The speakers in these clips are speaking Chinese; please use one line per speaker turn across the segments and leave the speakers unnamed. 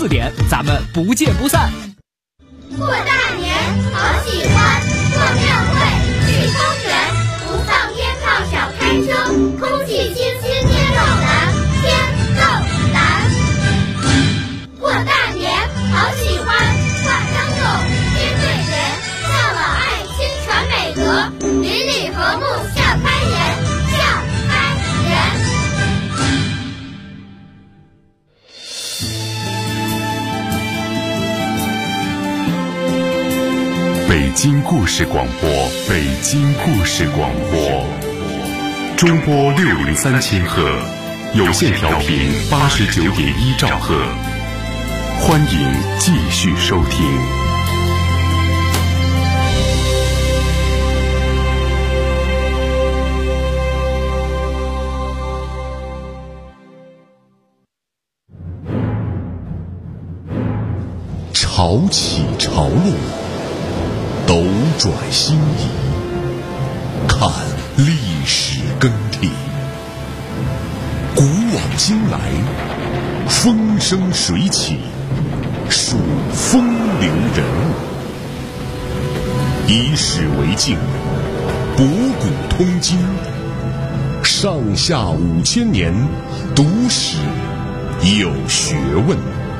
字典，咱们不见不散。
过大年好喜欢，过庙会去公园，不放鞭炮少开车，空气清新天够蓝，天够蓝。过大年好喜欢，挂灯笼，天对联，孝老爱亲传美德，邻里和睦笑开颜，笑开颜。
北京故事广播，北京故事广播，中波603千赫，有线调频89.1兆赫，欢迎继续收听。潮起潮落，斗转星移，看历史更替，古往今来，风生水起，数风流人物，以史为镜，博古通今，上下5000年，读史有学问。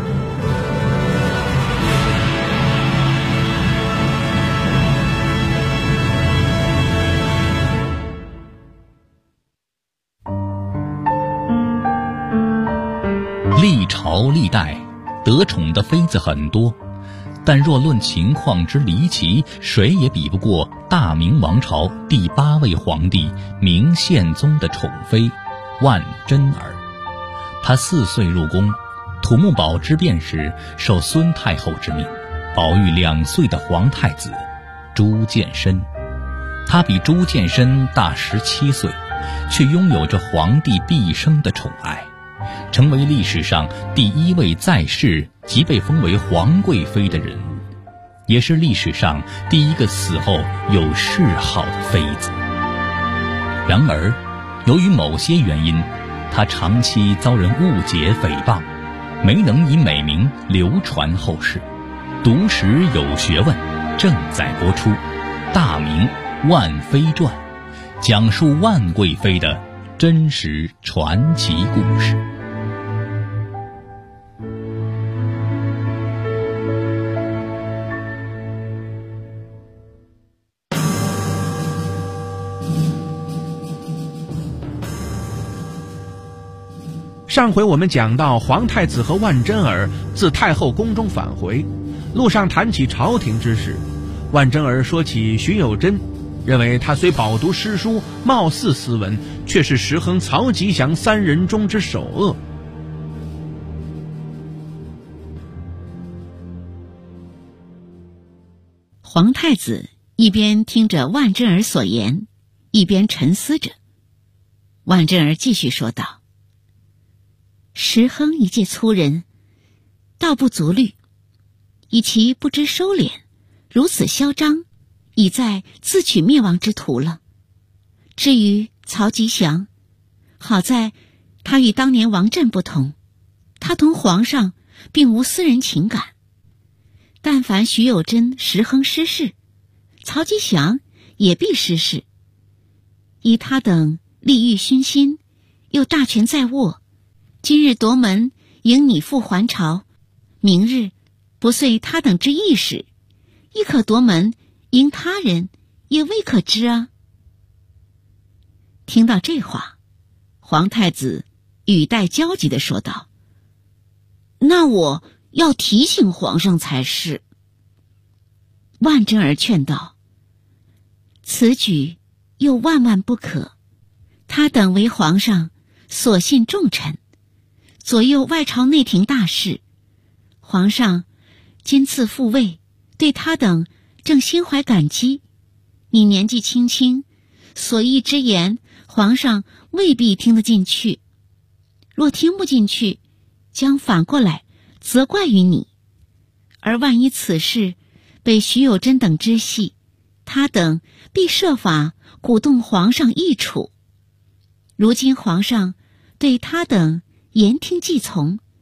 历朝历代得宠的妃子很多，但若论情况之离奇，谁也比不过大明王朝第8位皇帝明宪宗的宠妃万贞儿。她4岁入宫，土木堡之变时受孙太后之命，保育2岁的皇太子朱见深。他比朱见深大17岁，却拥有着皇帝毕生的宠爱，成为历史上第1位在世即被封为皇贵妃的人物，也是历史上第1个死后有谥号的妃子。然而，由于某些原因，她长期遭人误解诽谤，没能以美名流传后世。读史有学问正在播出《大明万妃传》，讲述万贵妃的真实传奇故事。
上回我们讲到，皇太子和万贞儿自太后宫中返回，路上谈起朝廷之事。万贞儿说起徐有贞，认为他虽饱读诗书，貌似斯文，却是石亨、曹吉祥3人中之首恶。
皇太子一边听着万贞儿所言，一边沉思着。万贞儿继续说道：石亨一介粗人，道不足虑，以其不知收敛，如此嚣张，已在自取灭亡之途了。至于曹吉祥，好在他与当年王振不同，他同皇上并无私人情感。但凡徐有贞、石亨失势，曹吉祥也必失势。以他等利欲熏心，又大权在握，今日夺门迎你父还朝，明日不遂他等之意时，亦可夺门迎他人，也未可知啊。听到这话，皇太子语带焦急地说道：那我要提醒皇上才是。万贞儿劝道：此举又万万不可，他等为皇上所信重臣，左右外朝内廷大事，皇上今赐复位，对他等正心怀感激。你年纪轻轻，所议之言，皇上未必听得进去。若听不进去，将反过来责怪于你。而万一此事被徐有贞等知悉，他等必设法鼓动皇上议处。如今皇上对他等言听计从，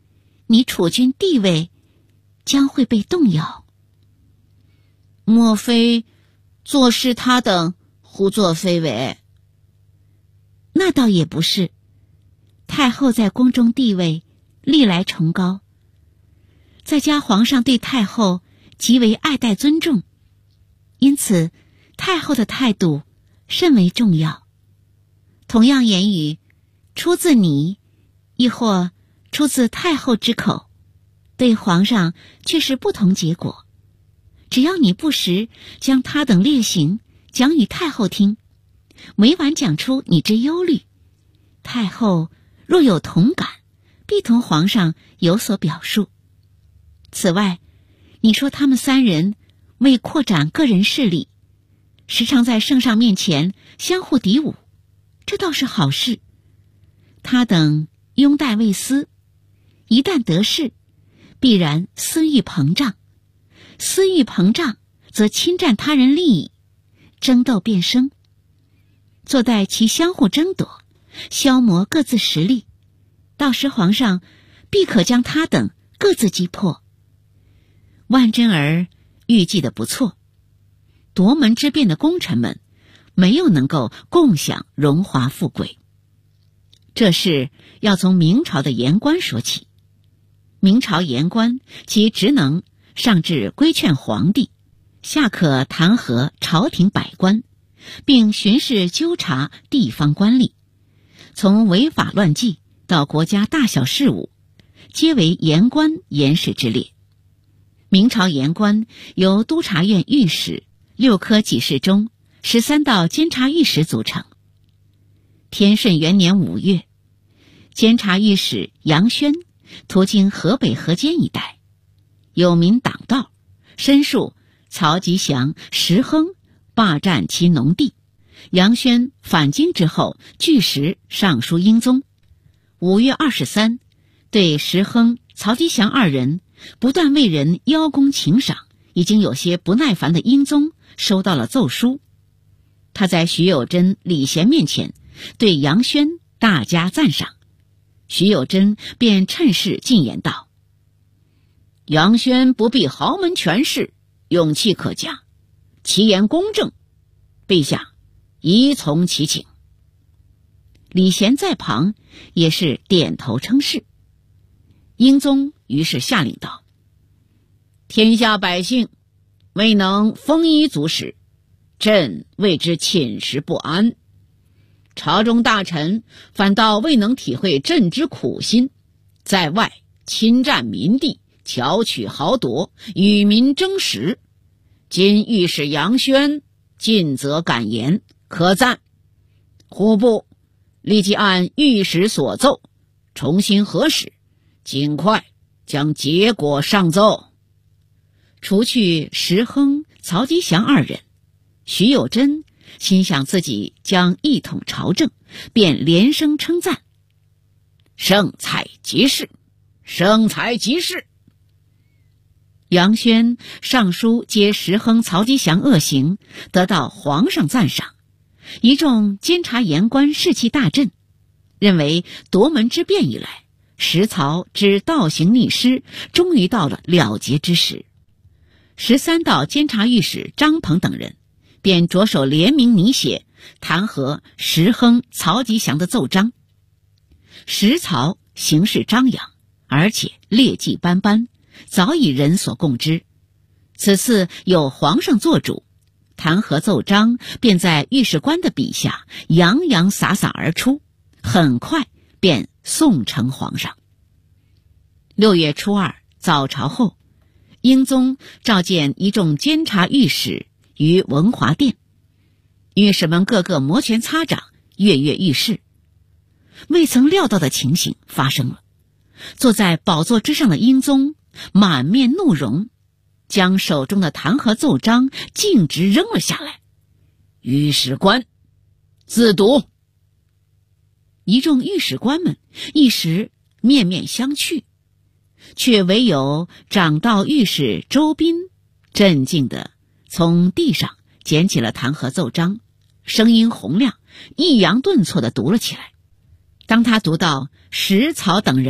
你储君地位将会被动摇。莫非坐视他等胡作非为？那倒也不是，太后在宫中地位历来崇高，再加皇上对太后极为爱戴尊重，因此太后的态度甚为重要。同样言语出自你，亦或出自太后之口，对皇上却是不同结果。只要你不时将他等劣行讲与太后听，委婉讲出你之忧虑，太后若有同感，必同皇上有所表述。此外，你说他们三人为扩展个人势力，时常在圣上面前相互敌侮，这倒是好事。他等拥戴未私，一旦得势，必然私欲膨胀，私欲膨胀则侵占他人利益，争斗变生，坐待其相互争夺，消磨各自实力，到时皇上必可将他等各自击破。万贞儿预计的不错，夺门之变的功臣们没有能够共享荣华富贵。这事要从明朝的言官说起。明朝言官其职能上至规劝皇帝，下可弹劾朝廷百官，并巡视纠察地方官吏，从违法乱纪到国家大小事务，皆为言官言事之列。明朝言官由督察院御史、6科给事中13道监察御史组成。天顺元年5月，监察御史杨轩途经河北河间一带，有民党道申诉曹吉祥、石亨霸占其农地。杨轩返京之后，据实上书英宗。5月23，对石亨、曹吉祥二人不断为人邀功请赏，已经有些不耐烦的英宗收到了奏书。他在徐有贞、李贤面前对杨轩大加赞赏，徐有贞便趁势进言道：杨轩不避豪门权势，勇气可嘉，其言公正，陛下宜从其请。李贤在旁也是点头称是。英宗于是下令道：天下百姓未能丰衣足食，朕为之寝食不安。朝中大臣反倒未能体会朕之苦心，在外侵占民地，巧取豪夺，与民争食。今御史杨轩尽责敢言，可赞。户部立即按御史所奏重新核实，尽快将结果上奏。除去石亨、曹吉祥二人，徐有贞心想自己将一统朝政，便连声称赞：圣才极是，圣才极是。杨轩上书揭石亨、曹吉祥恶行，得到皇上赞赏，一众监察言官士气大振，认为夺门之变以来，石曹之倒行逆施终于到了了结之时。13道监察御史张鹏等人便着手联名拟写弹劾石亨、曹吉祥的奏章。石曹行事张扬，而且劣迹斑斑，早已人所共知。此次有皇上做主，弹劾奏章便在御史官的笔下洋洋洒洒而出，很快便送呈皇上。6月初2早朝后，英宗召见一众监察御史于文华殿，御史们个个摩拳擦掌，跃跃欲试。未曾料到的情形发生了，坐在宝座之上的英宗满面怒容，将手中的弹劾奏章径直扔了下来。御史官自读。一众御史官们一时面面相觑，却唯有掌道御史周斌镇静地从地上捡起了弹劾奏章，声音洪亮，抑扬顿挫地读了起来。当他读到石曹等人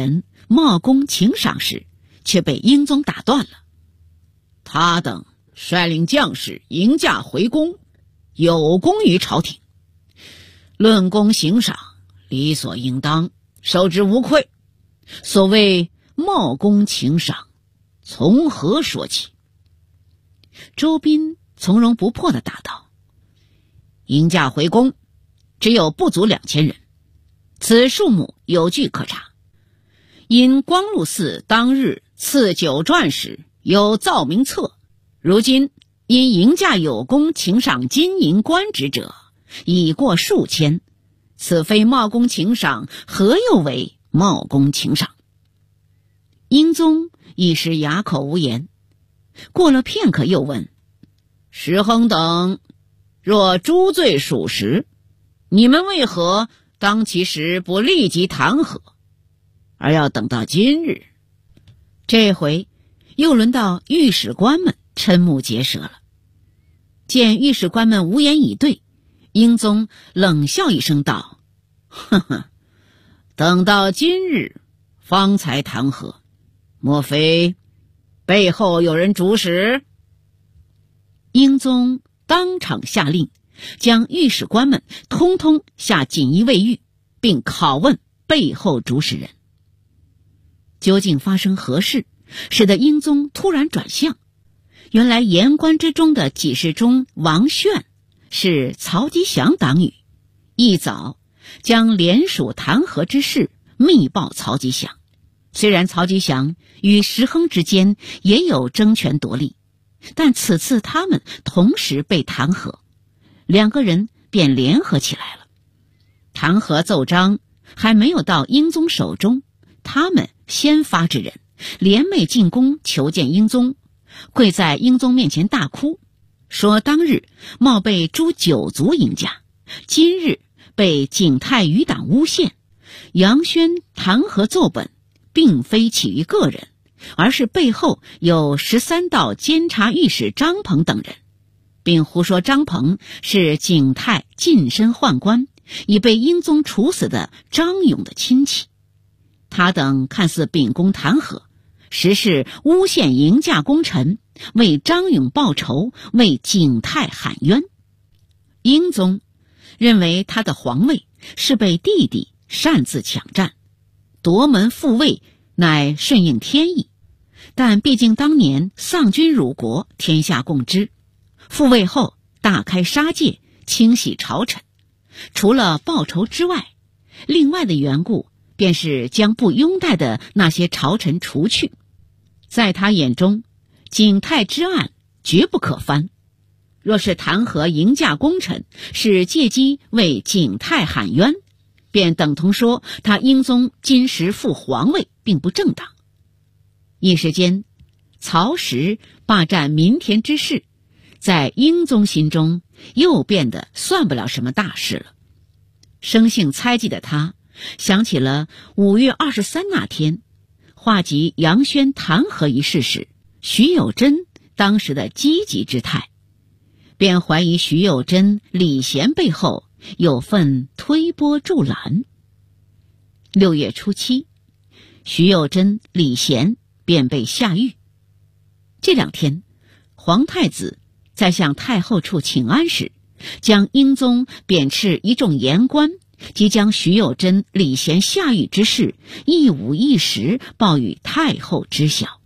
茂公请赏时，却被英宗打断了。他等率领将士迎驾回宫，有功于朝廷，论功行赏，理所应当，受之无愧。所谓茂公请赏，从何说起？周斌从容不迫地答道：迎驾回宫，只有不足2000人，此数目有据可查。因光禄寺当日赐酒馔时有奏明册，如今因迎驾有功请赏金银官职者已过数千，此非茂公请赏，何又为茂公请赏？英宗一时哑口无言，过了片刻又问：石亨等若诛罪属实，你们为何当其时不立即弹劾，而要等到今日？这回又轮到御史官们瞠目结舌了。见御史官们无言以对，英宗冷笑一声道：呵呵，等到今日方才弹劾，莫非背后有人主使？英宗当场下令，将御史官们通通下锦衣卫狱，并拷问背后主使人。究竟发生何事，使得英宗突然转向？原来言官之中的给事中王炫是曹吉祥党羽，一早将联署弹劾之事密报曹吉祥。虽然曹吉祥与石亨之间也有争权夺利，但此次他们同时被弹劾，两个人便联合起来了。弹劾奏章还没有到英宗手中，他们先发制人，联袂进宫求见英宗，跪在英宗面前大哭，说当日冒被诛9族迎驾，今日被景泰余党诬陷，杨宣弹劾奏本并非起于个人，而是背后有13道监察御史张鹏等人，并胡说张鹏是景泰近身宦官，已被英宗处死的张勇的亲戚。他等看似秉公弹劾，实是诬陷迎驾功臣，为张勇报仇，为景泰喊冤。英宗认为他的皇位是被弟弟擅自抢占，夺门复位乃顺应天意，但毕竟当年丧君辱国，天下共知，复位后大开杀戒，清洗朝臣，除了报仇之外，另外的缘故便是将不拥戴的那些朝臣除去。在他眼中，景泰之案绝不可翻，若是弹劾迎驾功臣是借机为景泰喊冤，便等同说他英宗今时复皇位并不正当。一时间，曹石霸占民田之事，在英宗心中又变得算不了什么大事了。生性猜忌的他想起了5月23那天话及杨宣弹劾一事时徐有贞当时的积极之态，便怀疑徐有贞、李贤背后有份推波助澜。6月初7，徐有贞、李贤便被下狱。这2天，皇太子在向太后处请安时，将英宗贬斥一众言官即将徐有贞、李贤下狱之事一五一十报与太后知晓。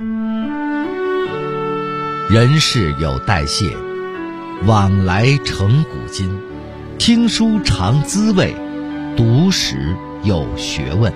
人事有代谢，往来成古今。听书尝滋味，读史有学问。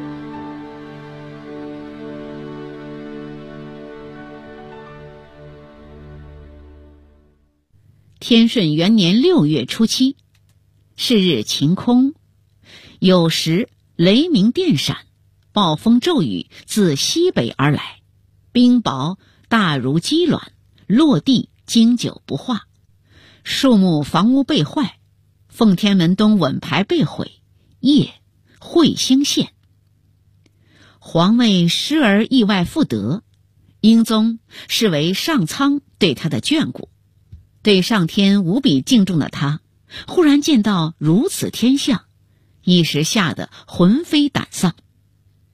天顺元年6月初7，是日晴空，有时雷鸣电闪，暴风骤雨自西北而来，冰雹大如鸡卵，落地经久不化，树木房屋被坏，奉天门东稳牌被毁，夜彗星现。皇位失而意外复得，英宗视为上苍对他的眷顾，对上天无比敬重的他，忽然见到如此天象，一时吓得魂飞胆丧。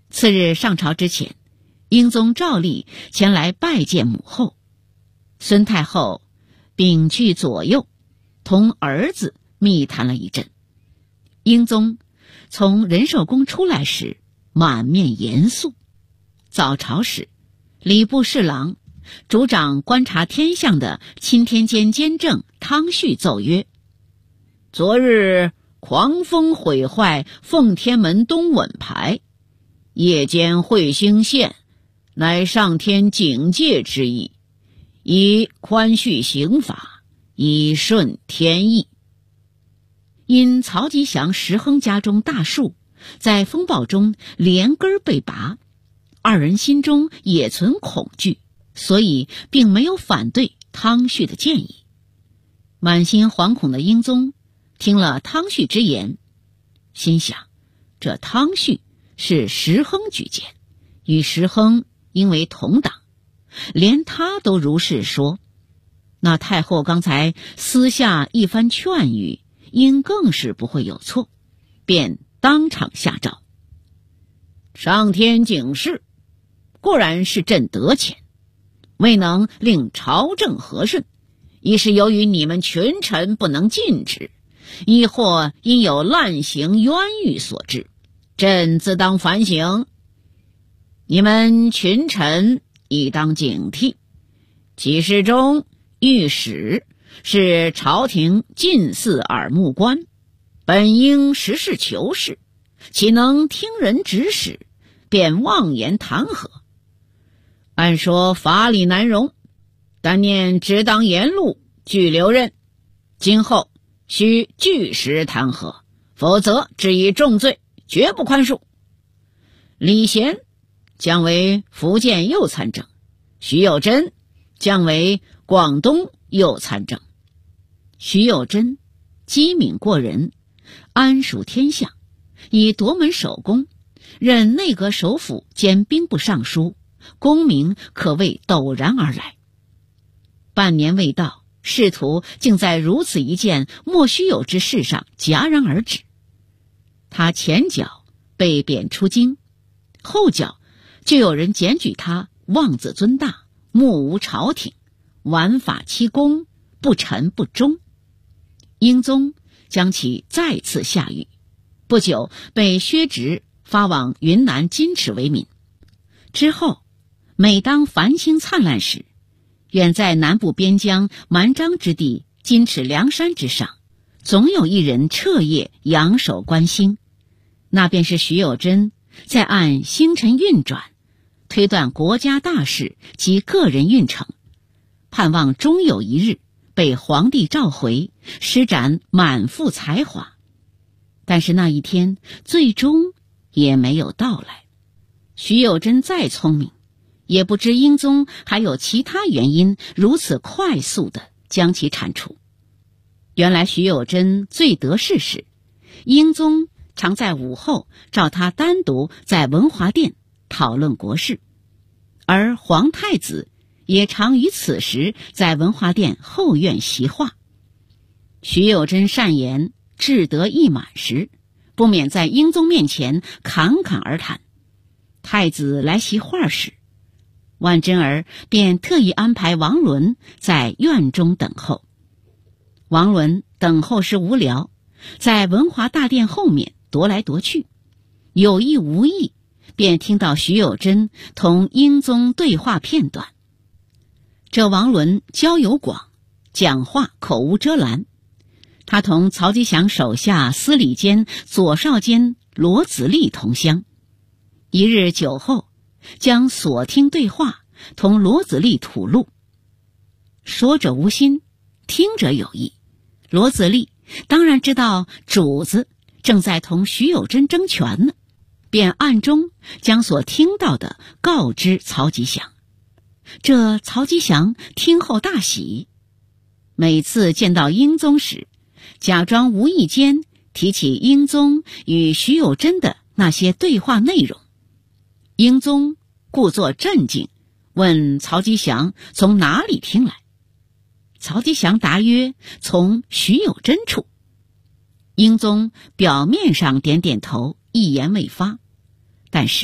次日上朝之前，英宗照例前来拜见母后。孙太后屏去左右，同儿子密谈了一阵。英宗从仁寿宫出来时，满面严肃。早朝时，礼部侍郎主掌观察天象的钦天监监正汤旭奏曰：昨日狂风毁坏奉天门东稳牌，夜间彗星现，乃上天警戒之意，以宽恤刑罚，以顺天意。因曹吉祥、石亨家中大树在风暴中连根被拔，二人心中也存恐惧，所以并没有反对汤旭的建议。满心惶恐的英宗听了汤旭之言，心想这汤旭是石亨举荐，与石亨因为同党，连他都如是说，那太后刚才私下一番劝语，应更是不会有错，便当场下诏：上天警示，固然是朕得浅，未能令朝政和顺，一是由于你们群臣不能尽职，亦或因有滥行冤狱所致，朕自当反省。你们群臣亦当警惕，几事中御史是朝廷近似耳目官，本应实事求是，岂能听人指使，便妄言弹劾？按说法理难容，但念只当沿路拘留任，今后须据实弹劾，否则治以重罪，绝不宽恕。李贤将为福建右参政，徐有贞将为广东右参政。徐有贞机敏过人，安属天下，以夺门守宫，任内阁首辅兼兵部尚书，功名可谓陡然而来。半年未到，仕途竟在如此一件莫须有之事上戛然而止。他前脚被贬出京，后脚就有人检举他妄自尊大，目无朝廷，玩法欺公，不臣不忠。英宗将其再次下狱，不久被削职，发往云南金池为民。之后每当繁星灿烂时，远在南部边疆蛮章之地金池梁山之上，总有一人彻夜仰首观星，那便是徐有贞在按星辰运转，推断国家大事及个人运程，盼望终有一日被皇帝召回，施展满腹才华。但是那一天最终也没有到来。徐有贞再聪明，也不知英宗还有其他原因如此快速地将其铲除。原来徐有贞最得势时，英宗常在午后召他单独在文华殿讨论国事，而皇太子也常于此时在文华殿后院习画。徐有贞善言，志得意满时，不免在英宗面前侃侃而谈。太子来习画时，万贞儿便特意安排王伦在院中等候。王伦等候时无聊，在文华大殿后面踱来踱去，有意无意便听到徐有贞同英宗对话片段。这王伦交友广，讲话口无遮拦。他同曹吉祥手下司礼监左少监罗子立同乡，一日酒后将所听对话同罗子立吐露。说者无心，听者有意。罗子立当然知道主子正在同徐有贞争权呢，便暗中将所听到的告知曹吉祥。这曹吉祥听后大喜，每次见到英宗时，假装无意间提起英宗与徐有贞的那些对话内容。英宗故作镇静，问曹吉祥从哪里听来。曹吉祥答曰：从徐有贞处。英宗表面上点点头，一言未发，但是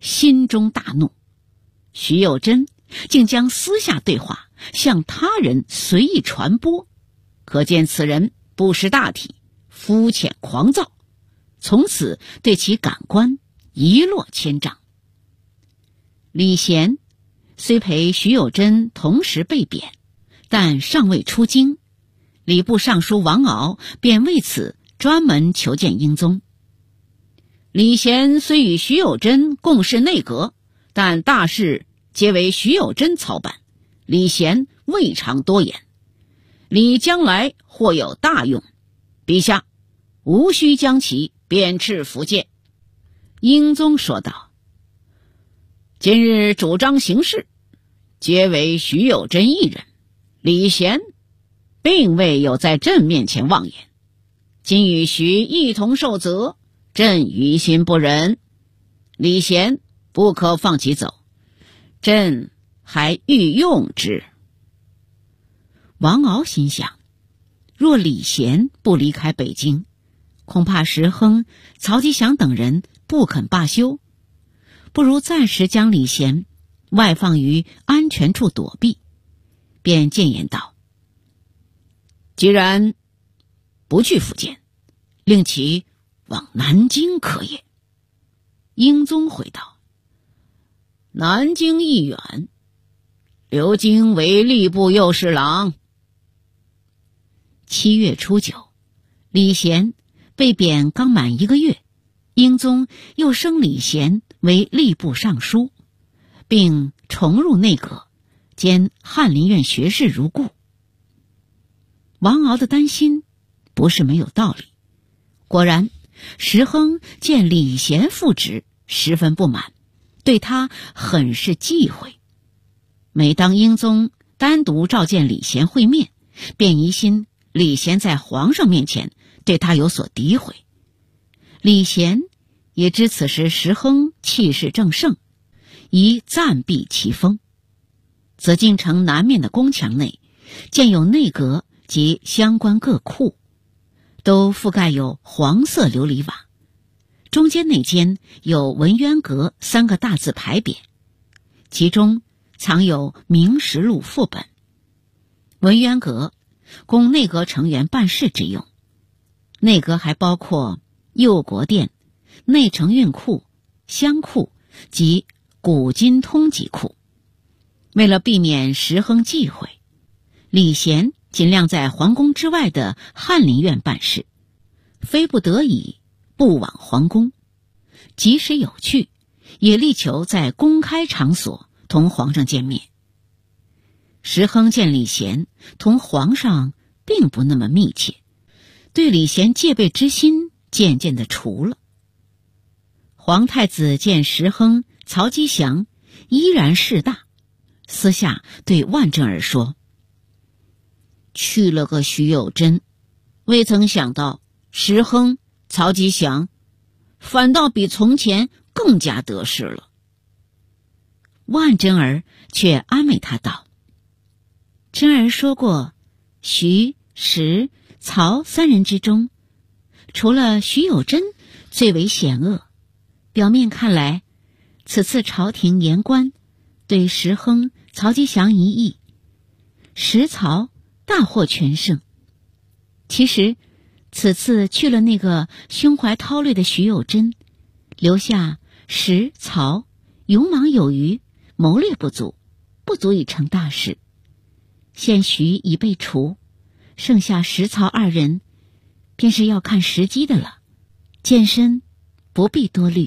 心中大怒。徐有贞竟将私下对话向他人随意传播，可见此人不识大体，肤浅狂躁，从此对其感官一落千丈。李贤虽陪徐有贞同时被贬，但尚未出京，礼部尚书王敖便为此专门求见英宗。李贤虽与徐有贞共事内阁，但大事皆为徐有贞操办，李贤未尝多言。李将来或有大用，陛下无需将其贬斥福建。英宗说道：今日主张行事，皆为徐有贞一人，李贤并未有在朕面前妄言，今与徐一同受责，朕于心不忍，李贤不可放其走，朕还欲用之。王敖心想，若李贤不离开北京，恐怕石亨、曹吉祥等人不肯罢休，不如暂时将李贤外放于安全处躲避，便谏言道：既然不去福建，令其往南京可也。英宗回道：南京亦远，留京为吏部右侍郎。7月初9，李贤被贬刚满1个月，英宗又升李贤为吏部尚书，并重入内阁，兼翰林院学士如故。王敖的担心不是没有道理。果然，石亨见李贤复职，十分不满，对他很是忌讳。每当英宗单独召见李贤会面，便疑心李贤在皇上面前对他有所诋毁。李贤也知此时石亨气势正盛，宜暂避其锋。紫禁城南面的宫墙内建有内阁及相关各库，都覆盖有黄色琉璃瓦，中间那间有文渊阁3个大字牌匾，其中藏有明实录副本。文渊阁供内阁成员办事之用，内阁还包括右国殿、内城运库、乡库及古今通籍库。为了避免石亨忌讳，李贤尽量在皇宫之外的翰林院办事，非不得已不往皇宫。即使有去，也力求在公开场所同皇上见面。石亨见李贤同皇上并不那么密切，对李贤戒备之心渐渐地除了。皇太子见石亨、曹吉祥依然势大，私下对万贞儿说：去了个徐有贞，未曾想到石亨、曹吉祥反倒比从前更加得势了。万贞儿却安慰他道：贞儿说过，徐、石、曹3人之中，除了徐有贞最为险恶。表面看来，此次朝廷言官对石亨、曹吉祥一役，石曹大获全胜。其实此次去了那个胸怀韬略的徐有贞，留下石、曹勇莽有余，谋略不足，不足以成大事。现徐已被除，剩下石、曹2人，便是要看时机的了。健身不必多虑。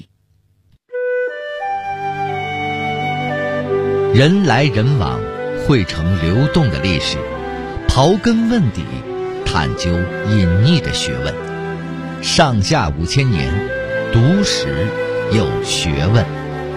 人来人往，汇成流动的历史，刨根问底，探究隐匿的学问。上下5000年，读史有学问。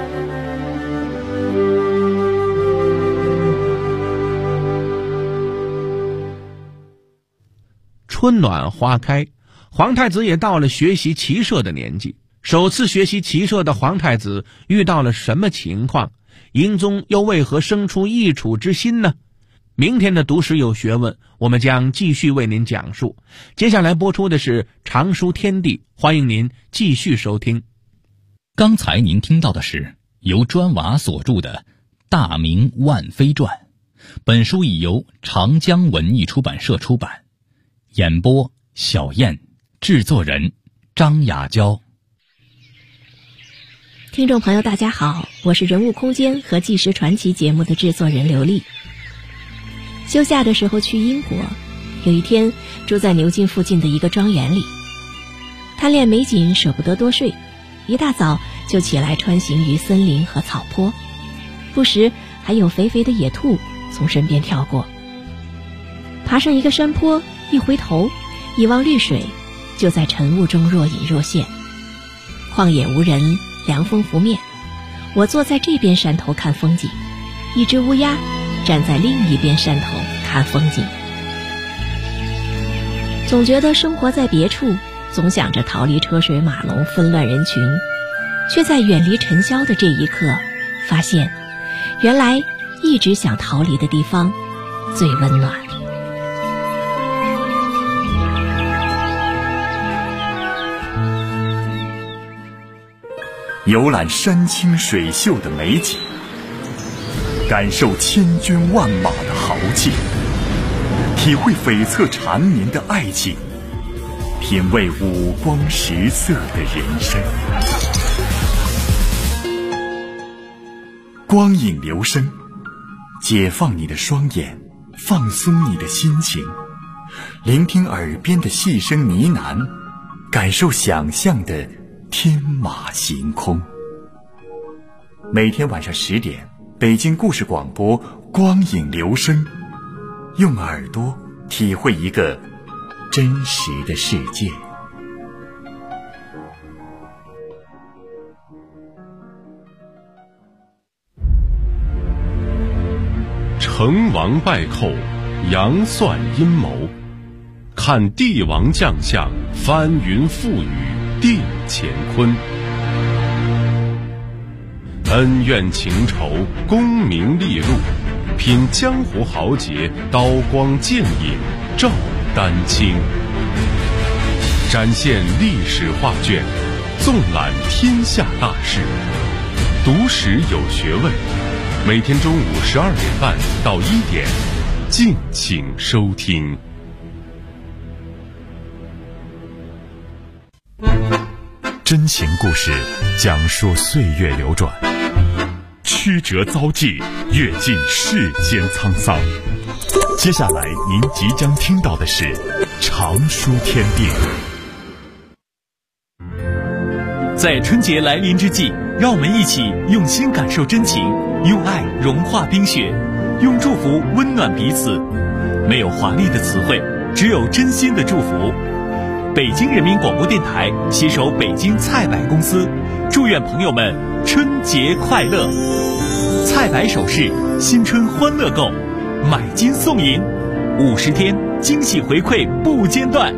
春暖花开，皇太子也到了学习骑射的年纪。首次学习骑射的皇太子遇到了什么情况？英宗又为何生出易处之心呢？明天的读史有学问，我们将继续为您讲述。接下来播出的是常书天地，欢迎您继续收听。
刚才您听到的是由砖瓦所著的《大明万妃传》，本书已由长江文艺出版社出版。演播小燕，制作人张雅娇。
听众朋友大家好，我是人物空间和纪实传奇节目的制作人刘丽。休假的时候去英国，有一天住在牛津附近的一个庄园里，贪恋美景舍不得多睡，一大早就起来穿行于森林和草坡，不时还有肥肥的野兔从身边跳过。爬上一个山坡，一回头一望绿水，就在晨雾中若隐若现。旷野无人，凉风拂面，我坐在这边山头看风景，一只乌鸦站在另一边山头看风景。总觉得生活在别处，总想着逃离车水马龙纷乱人群，却在远离尘嚣的这一刻发现，原来一直想逃离的地方最温暖。
游览山清水秀的美景，感受千军万马的豪气，体会悱恻缠绵的爱情，品味五光十色的人生。光影留声，解放你的双眼，放松你的心情，聆听耳边的细声呢喃，感受想象的天马行空。每天晚上10点，北京故事广播光影留声，用耳朵体会一个真实的世界。
成王败寇，杨算阴谋，看帝王将相，翻云覆雨定乾坤。恩怨情仇，功名利禄，品江湖豪杰，刀光剑影照丹青。展现历史画卷，纵览天下大事，读史有学问。每天中午12点半到1点，敬请收听。
真情故事，讲述岁月流转，曲折遭际，阅尽世间沧桑。接下来您即将听到的是常书天地。
在春节来临之际，让我们一起用心感受真情，用爱融化冰雪，用祝福温暖彼此。没有华丽的词汇，只有真心的祝福。北京人民广播电台携手北京菜百公司，祝愿朋友们春节快乐！菜百首饰，新春欢乐购，买金送银，50天惊喜回馈不间断。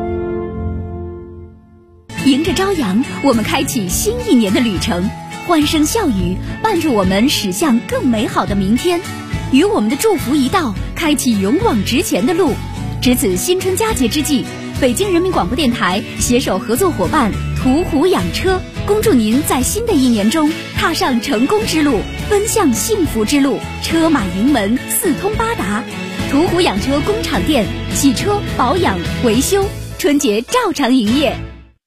迎着朝阳，我们开启新一年的旅程，欢声笑语伴着我们驶向更美好的明天。与我们的祝福一道，开启勇往直前的路。值此新春佳节之际，北京人民广播电台携手合作伙伴途虎养车，恭祝您在新的一年中踏上成功之路，奔向幸福之路，车马营门四通八达。途虎养车工厂店，洗车、保养、维修，春节照常营业。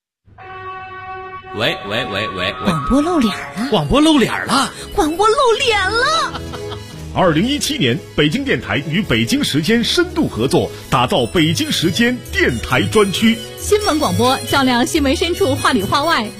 喂，
广播露脸了！
广播露脸了！
广播露脸了
！2017年，北京电台与北京时间深度合作，打造北京时间电台专区。
新闻广播照亮新闻深处，话里话外。